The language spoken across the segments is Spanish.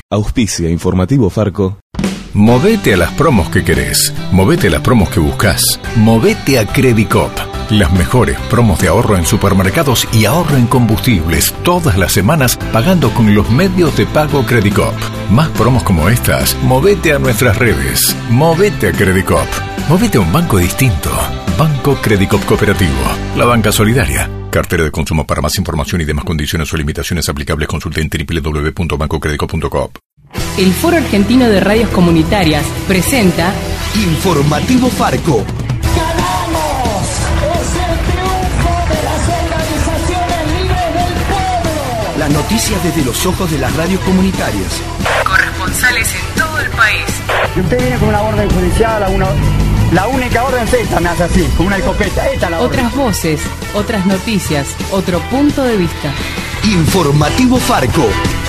Auspicia Informativo Farco. Movete a las promos que querés. Movete a las promos que buscás. Movete a Credicop. Las mejores promos de ahorro en supermercados y ahorro en combustibles todas las semanas pagando con los medios de pago Credicop. Más promos como estas, movete a nuestras redes. Movete a Credicop. Movete a un banco distinto. Banco Credicop Cooperativo. La banca solidaria. Cartera de consumo. Para más información y demás condiciones o limitaciones aplicables, consulte en www.bancocredicop.com. El Foro Argentino de Radios Comunitarias presenta Informativo Farco. ¡Ganamos! ¡Es el triunfo de las organizaciones libres del pueblo! Las noticias desde los ojos de las radios comunitarias. corresponsales en todo el país. Y usted viene con una orden judicial, la única orden es esta, me hace así, con una escopeta. Esta es la orden. Otras voces, otras noticias, otro punto de vista. Informativo Farco.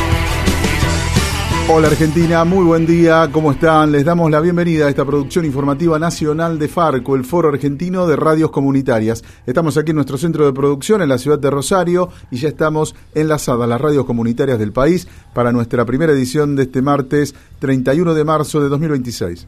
Hola Argentina, muy buen día, ¿cómo están? Les damos la bienvenida a esta producción informativa nacional de Farco, el Foro Argentino de Radios Comunitarias. Estamos aquí en nuestro centro de producción en la ciudad de Rosario y ya estamos enlazadas a las radios comunitarias del país para nuestra primera edición de este martes 31 de marzo de 2026.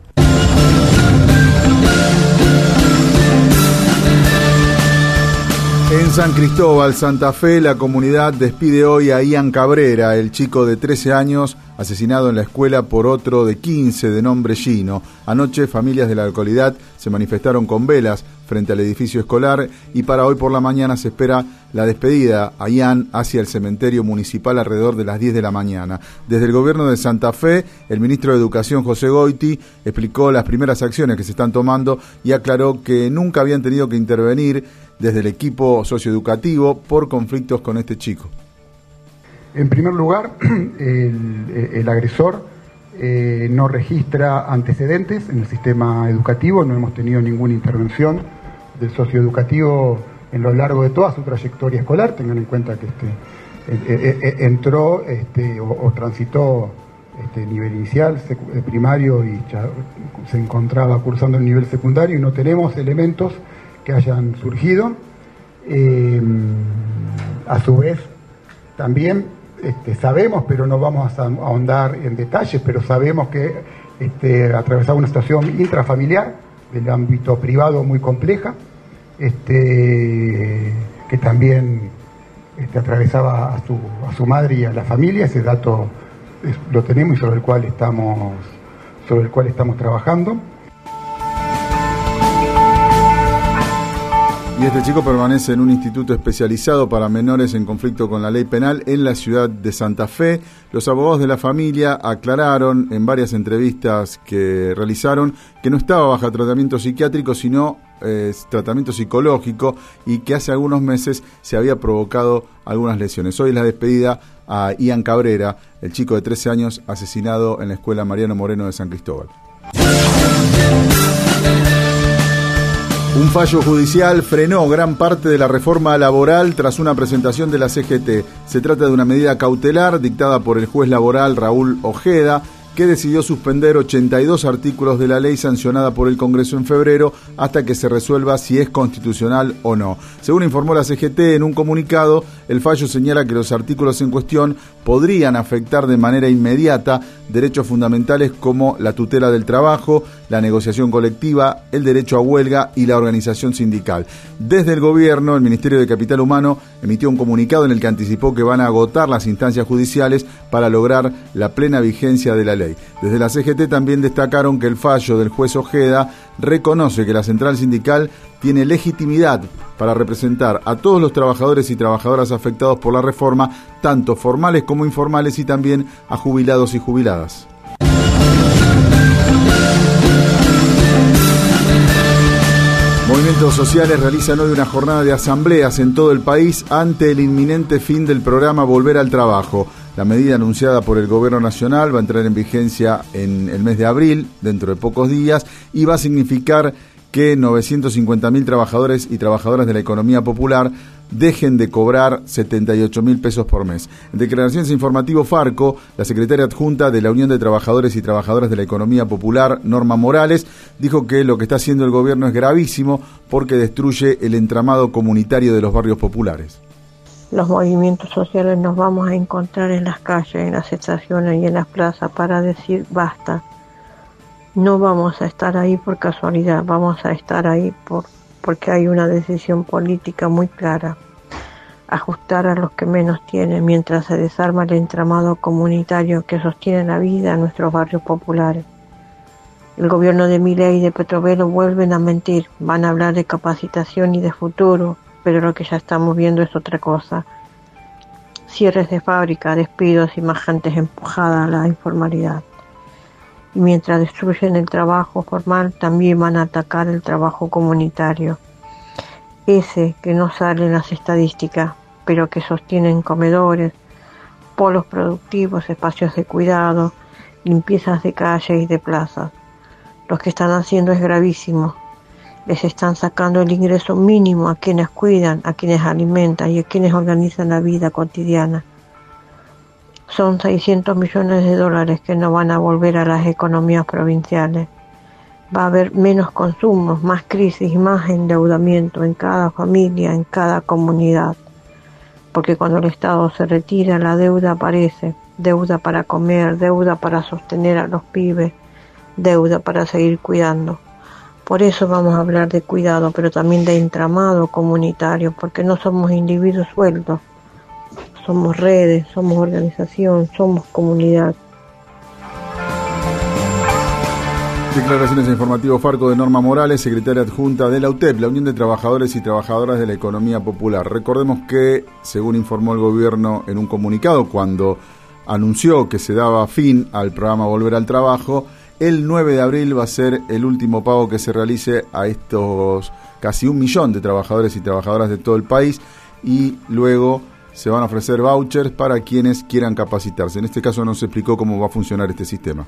En San Cristóbal, Santa Fe, la comunidad despide hoy a Ian Cabrera, el chico de 13 años asesinado en la escuela por otro de 15 de nombre Gino. Anoche, familias de la localidad se manifestaron con velas frente al edificio escolar y para hoy por la mañana se espera la despedida a Ian hacia el cementerio municipal alrededor de las 10 de la mañana. Desde el gobierno de Santa Fe, el ministro de Educación, José Goiti, explicó las primeras acciones que se están tomando y aclaró que nunca habían tenido que intervenir desde el equipo socioeducativo por conflictos con este chico. En primer lugar, el agresor no registra antecedentes en el sistema educativo, no hemos tenido ninguna intervención del socioeducativo en lo largo de toda su trayectoria escolar. Tengan en cuenta que entró o transitó nivel inicial, primario, y ya se encontraba cursando el nivel secundario y no tenemos elementos que hayan surgido. A su vez, también sabemos, pero no vamos a ahondar en detalles, pero sabemos que atravesaba una situación intrafamiliar del ámbito privado muy compleja, que también atravesaba a su madre y a la familia. Ese dato lo tenemos y sobre el cual estamos trabajando. Y este chico permanece en un instituto especializado para menores en conflicto con la ley penal en la ciudad de Santa Fe. Los abogados de la familia aclararon en varias entrevistas que realizaron que no estaba bajo tratamiento psiquiátrico, sino tratamiento psicológico, y que hace algunos meses se había provocado algunas lesiones. Hoy es la despedida a Ian Cabrera, el chico de 13 años asesinado en la escuela Mariano Moreno de San Cristóbal. Un fallo judicial frenó gran parte de la reforma laboral tras una presentación de la CGT. Se trata de una medida cautelar dictada por el juez laboral Raúl Ojeda, que decidió suspender 82 artículos de la ley sancionada por el Congreso en febrero hasta que se resuelva si es constitucional o no. Según informó la CGT en un comunicado, el fallo señala que los artículos en cuestión podrían afectar de manera inmediata derechos fundamentales como la tutela del trabajo, la negociación colectiva, el derecho a huelga y la organización sindical. Desde el gobierno, el Ministerio de Capital Humano emitió un comunicado en el que anticipó que van a agotar las instancias judiciales para lograr la plena vigencia de la ley. Desde la CGT también destacaron que el fallo del juez Ojeda reconoce que la central sindical tiene legitimidad para representar a todos los trabajadores y trabajadoras afectados por la reforma, tanto formales como informales, y también a jubilados y jubiladas. Movimientos sociales realizan hoy una jornada de asambleas en todo el país ante el inminente fin del programa Volver al Trabajo. La medida anunciada por el Gobierno Nacional va a entrar en vigencia en el mes de abril, dentro de pocos días, y va a significar que 950.000 trabajadores y trabajadoras de la economía popular dejen de cobrar 78.000 pesos por mes. En declaraciones a Informativo Farco, la secretaria adjunta de la Unión de Trabajadores y Trabajadoras de la Economía Popular, Norma Morales, dijo que lo que está haciendo el gobierno es gravísimo porque destruye el entramado comunitario de los barrios populares. Los movimientos sociales nos vamos a encontrar en las calles, en las estaciones y en las plazas para decir basta. No vamos a estar ahí por casualidad, vamos a estar ahí porque hay una decisión política muy clara. Ajustar a los que menos tienen mientras se desarma el entramado comunitario que sostiene la vida en nuestros barrios populares. El gobierno de Milei y de Petrovelo vuelven a mentir, van a hablar de capacitación y de futuro, pero lo que ya estamos viendo es otra cosa. Cierres de fábrica, despidos y más gente empujada a la informalidad. Y mientras destruyen el trabajo formal, también van a atacar el trabajo comunitario. Ese que no sale en las estadísticas, pero que sostienen comedores, polos productivos, espacios de cuidado, limpiezas de calles y de plazas. Lo que están haciendo es gravísimo. Les están sacando el ingreso mínimo a quienes cuidan, a quienes alimentan y a quienes organizan la vida cotidiana. Son 600 millones de dólares que no van a volver a las economías provinciales. Va a haber menos consumos, más crisis y más endeudamiento en cada familia, en cada comunidad. Porque cuando el Estado se retira, la deuda aparece. Deuda para comer, deuda para sostener a los pibes, deuda para seguir cuidando. Por eso vamos a hablar de cuidado, pero también de entramado comunitario, porque no somos individuos sueltos. Somos redes, somos organización, somos comunidad. Declaraciones en Informativo Farco de Norma Morales, secretaria adjunta de la UTEP, la Unión de Trabajadores y Trabajadoras de la Economía Popular. Recordemos que, según informó el gobierno en un comunicado, cuando anunció que se daba fin al programa Volver al Trabajo, el 9 de abril va a ser el último pago que se realice a estos casi 1 millón de trabajadores y trabajadoras de todo el país, y luego se van a ofrecer vouchers para quienes quieran capacitarse. En este caso no se explicó cómo va a funcionar este sistema.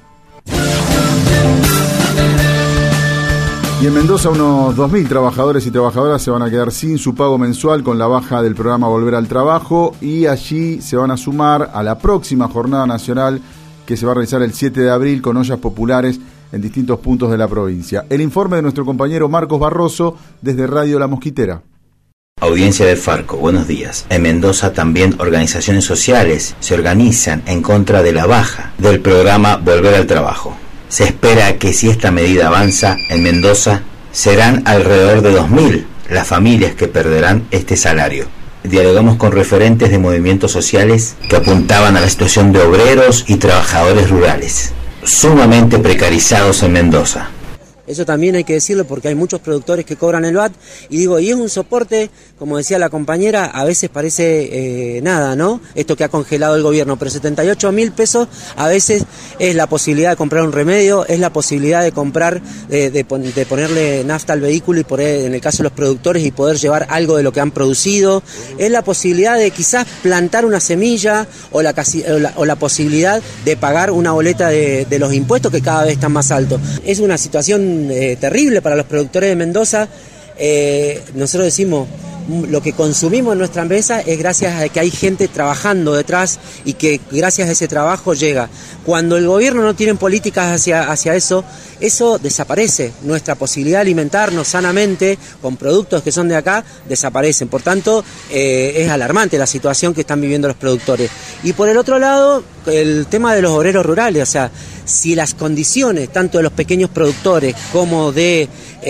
Y en Mendoza unos 2.000 trabajadores y trabajadoras se van a quedar sin su pago mensual con la baja del programa Volver al Trabajo, y allí se van a sumar a la próxima jornada nacional que se va a realizar el 7 de abril con ollas populares en distintos puntos de la provincia. El informe de nuestro compañero Marcos Barroso desde Radio La Mosquitera. Audiencia de Farco, buenos días. En Mendoza también organizaciones sociales se organizan en contra de la baja del programa Volver al Trabajo. Se espera que si esta medida avanza en Mendoza, serán alrededor de 2.000 las familias que perderán este salario. Dialogamos con referentes de movimientos sociales que apuntaban a la situación de obreros y trabajadores rurales, sumamente precarizados en Mendoza. Eso también hay que decirlo porque hay muchos productores que cobran el VAT y es un soporte, como decía la compañera, a veces parece nada, ¿no? Esto que ha congelado el gobierno, pero 78.000 pesos a veces es la posibilidad de comprar un remedio, es la posibilidad de comprar, de ponerle nafta al vehículo y poner, en el caso de los productores, y poder llevar algo de lo que han producido, es la posibilidad de quizás plantar una semilla o la posibilidad de pagar una boleta de los impuestos que cada vez están más altos. Es una situación terrible para los productores de Mendoza. Nosotros decimos, lo que consumimos en nuestra mesa es gracias a que hay gente trabajando detrás y que gracias a ese trabajo llega. Cuando el gobierno no tiene políticas hacia eso desaparece. Nuestra posibilidad de alimentarnos sanamente con productos que son de acá desaparecen. Por tanto, es alarmante la situación que están viviendo los productores. Y por el otro lado, el tema de los obreros rurales, o sea, si las condiciones tanto de los pequeños productores como de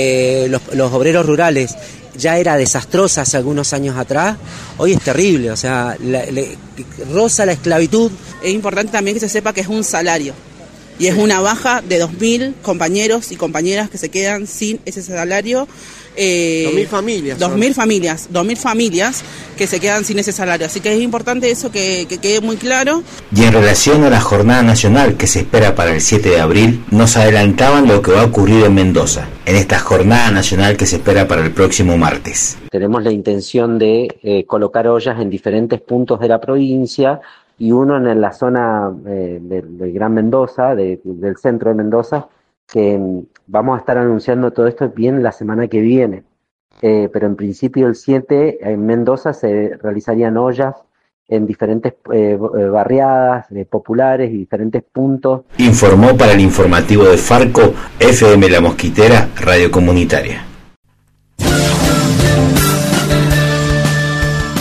los obreros rurales ya era desastrosa hace algunos años atrás, hoy es terrible, o sea, roza la esclavitud. Es importante también que se sepa que es un salario y es una baja de 2.000 compañeros y compañeras que se quedan sin ese salario. 2.000 familias. 2.000 familias que se quedan sin ese salario. Así que es importante eso que quede muy claro. Y en relación a la jornada nacional que se espera para el 7 de abril, nos adelantaban lo que va a ocurrir en Mendoza, en esta jornada nacional que se espera para el próximo martes. Tenemos la intención de colocar ollas en diferentes puntos de la provincia, y uno en la zona del Gran Mendoza, del centro de Mendoza, que vamos a estar anunciando todo esto bien la semana que viene, pero en principio el 7 en Mendoza se realizarían ollas en diferentes barriadas populares y diferentes puntos. Informó para el informativo de Farco, FM La Mosquitera, Radio Comunitaria.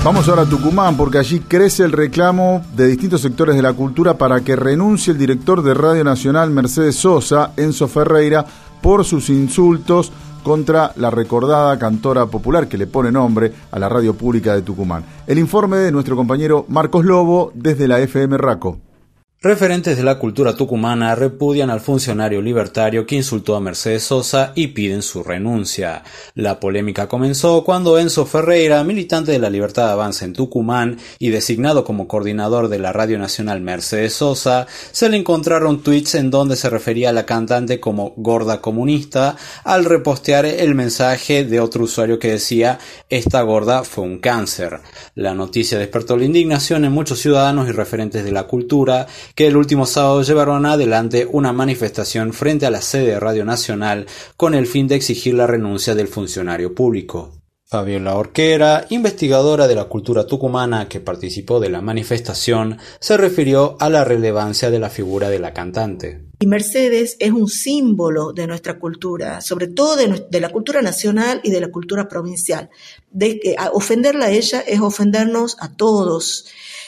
Vamos ahora a Tucumán, porque allí crece el reclamo de distintos sectores de la cultura para que renuncie el director de Radio Nacional Mercedes Sosa, Enzo Ferreira, por sus insultos contra la recordada cantora popular que le pone nombre a la radio pública de Tucumán. El informe de nuestro compañero Marcos Lobo desde la FM Raco. Referentes de la cultura tucumana repudian al funcionario libertario que insultó a Mercedes Sosa y piden su renuncia. La polémica comenzó cuando Enzo Ferreira, militante de la Libertad Avanza en Tucumán y designado como coordinador de la Radio Nacional Mercedes Sosa, se le encontraron tweets en donde se refería a la cantante como gorda comunista al repostear el mensaje de otro usuario que decía «Esta gorda fue un cáncer». La noticia despertó la indignación en muchos ciudadanos y referentes de la cultura que el último sábado llevaron adelante una manifestación frente a la sede de Radio Nacional con el fin de exigir la renuncia del funcionario público. Fabiola Orquera, investigadora de la cultura tucumana que participó de la manifestación, se refirió a la relevancia de la figura de la cantante. Y Mercedes es un símbolo de nuestra cultura, sobre todo de la cultura nacional y de la cultura provincial. Ofenderla a ella es ofendernos a todos.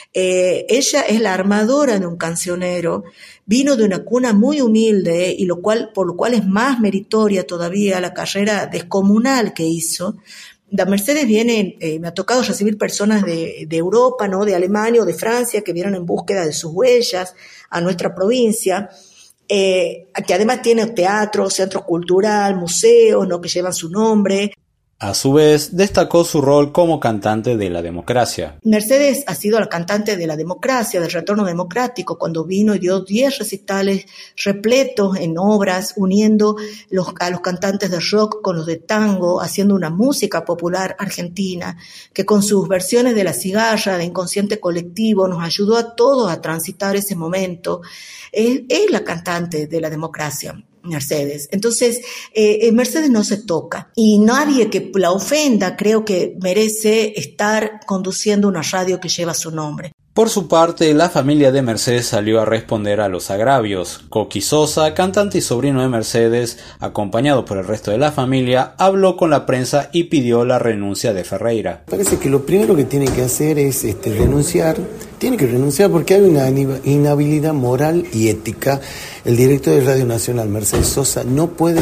Ella es la armadora de un cancionero, vino de una cuna muy humilde y por lo cual es más meritoria todavía la carrera descomunal que hizo. La Mercedes viene, me ha tocado recibir personas de Europa, ¿no? De Alemania o de Francia que vienen en búsqueda de sus huellas a nuestra provincia, que además tiene teatro, centro cultural, museos, ¿no? Que llevan su nombre. A su vez, destacó su rol como cantante de la democracia. Mercedes ha sido la cantante de la democracia, del retorno democrático, cuando vino y dio 10 recitales repletos en obras, uniendo a los cantantes de rock con los de tango, haciendo una música popular argentina, que con sus versiones de La Cigarra, de Inconsciente Colectivo, nos ayudó a todos a transitar ese momento. Es la cantante de la democracia, Mercedes. Entonces, Mercedes no se toca y nadie que la ofenda creo que merece estar conduciendo una radio que lleva su nombre. Por su parte, la familia de Mercedes salió a responder a los agravios. Coqui Sosa, cantante y sobrino de Mercedes, acompañado por el resto de la familia, habló con la prensa y pidió la renuncia de Ferreira. Parece que lo primero que tiene que hacer es renunciar. Tiene que renunciar porque hay una inhabilidad moral y ética. El director de Radio Nacional, Mercedes Sosa, no puede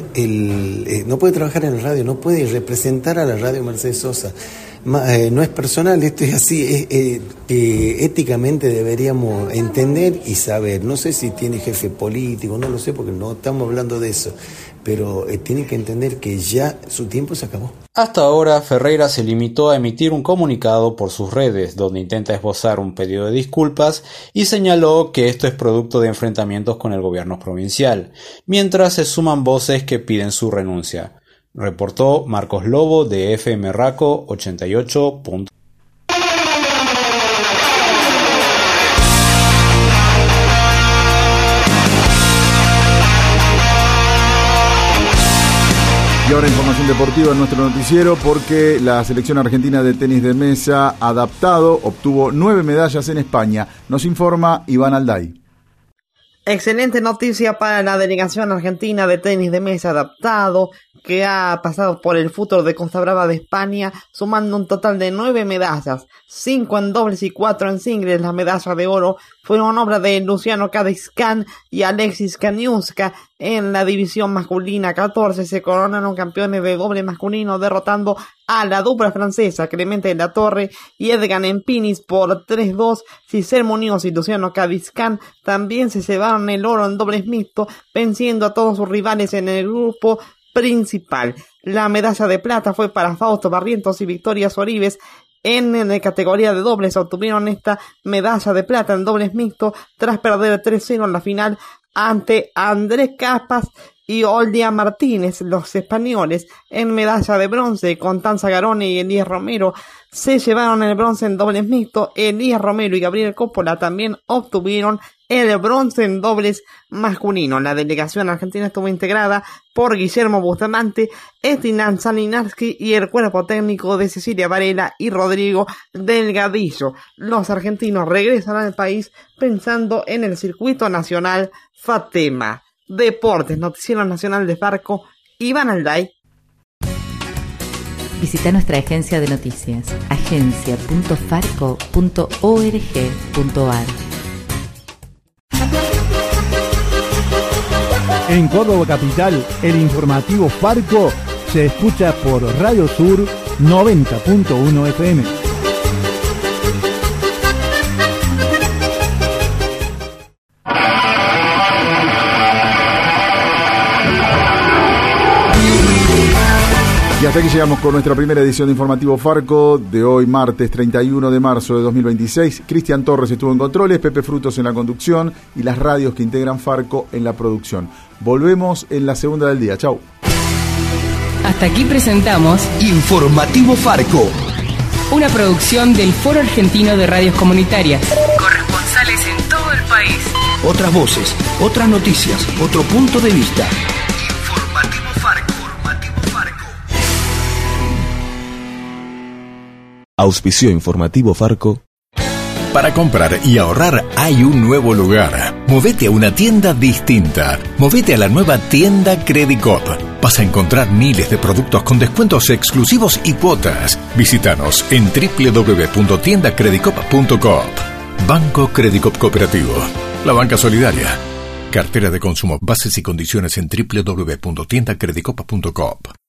no puede trabajar en la radio, no puede representar a la radio Mercedes Sosa. No es personal, esto es así, éticamente deberíamos entender y saber. No sé si tiene jefe político, no lo sé porque no estamos hablando de eso, pero tiene que entender que ya su tiempo se acabó. Hasta ahora, Ferreira se limitó a emitir un comunicado por sus redes, donde intenta esbozar un pedido de disculpas y señaló que esto es producto de enfrentamientos con el gobierno provincial, mientras se suman voces que piden su renuncia. Reportó Marcos Lobo de FM Raco 88. Y ahora información deportiva en nuestro noticiero porque la selección argentina de tenis de mesa adaptado obtuvo 9 medallas en España. Nos informa Iván Alday. Excelente noticia para la delegación argentina de tenis de mesa adaptado, que ha pasado por el fútbol de Costa Brava de España, sumando un total de 9 medallas, 5 en dobles y 4 en singles. Las medallas de oro fueron obra de Luciano Cadiscan y Alexis Kaniuska. En la división masculina 14 se coronaron campeones de doble masculino, derrotando a la dupla francesa Clemente de la Torre y Edgar Empinis por 3-2. Cicel Muñoz y Luciano Cadiscan también se llevaron el oro en dobles mixto, venciendo a todos sus rivales en el grupo principal. La medalla de plata fue para Fausto Barrientos y Victoria Soribes. En la categoría de dobles obtuvieron esta medalla de plata en dobles mixto tras perder 3-0 en la final ante Andrés Capas y Oldia Martínez. Los españoles en medalla de bronce, Constanza Garone y Elías Romero, se llevaron el bronce en dobles mixto. Elías Romero y Gabriel Coppola también obtuvieron el bronce en dobles masculino. La delegación argentina estuvo integrada por Guillermo Bustamante, Estinan Salinarski y el cuerpo técnico de Cecilia Varela y Rodrigo Delgadillo. Los argentinos regresan al país pensando en el circuito nacional FATEMA. Deportes, Noticiero Nacional de Farco, Iván Alday. Visita nuestra agencia de noticias, agencia.farco.org.ar. En Córdoba Capital, el informativo Farco se escucha por Radio Sur 90.1 FM. Y hasta aquí llegamos con nuestra primera edición de Informativo Farco de hoy, martes 31 de marzo de 2026. Cristian Torres estuvo en controles, Pepe Frutos en la conducción y las radios que integran Farco en la producción. Volvemos en la segunda del día. Chau. Hasta aquí presentamos Informativo Farco, una producción del Foro Argentino de Radios Comunitarias. Corresponsales en todo el país. Otras voces, otras noticias, otro punto de vista. Informativo Farco. Auspició Informativo Farco. Para comprar y ahorrar hay un nuevo lugar. Movete a una tienda distinta. Movete a la nueva tienda Credicop. Vas a encontrar miles de productos con descuentos exclusivos y cuotas. Visítanos en www.tiendacredicop.coop. Banco Credicop Cooperativo. La banca solidaria. Cartera de consumo. Bases y condiciones en www.tiendacredicop.coop.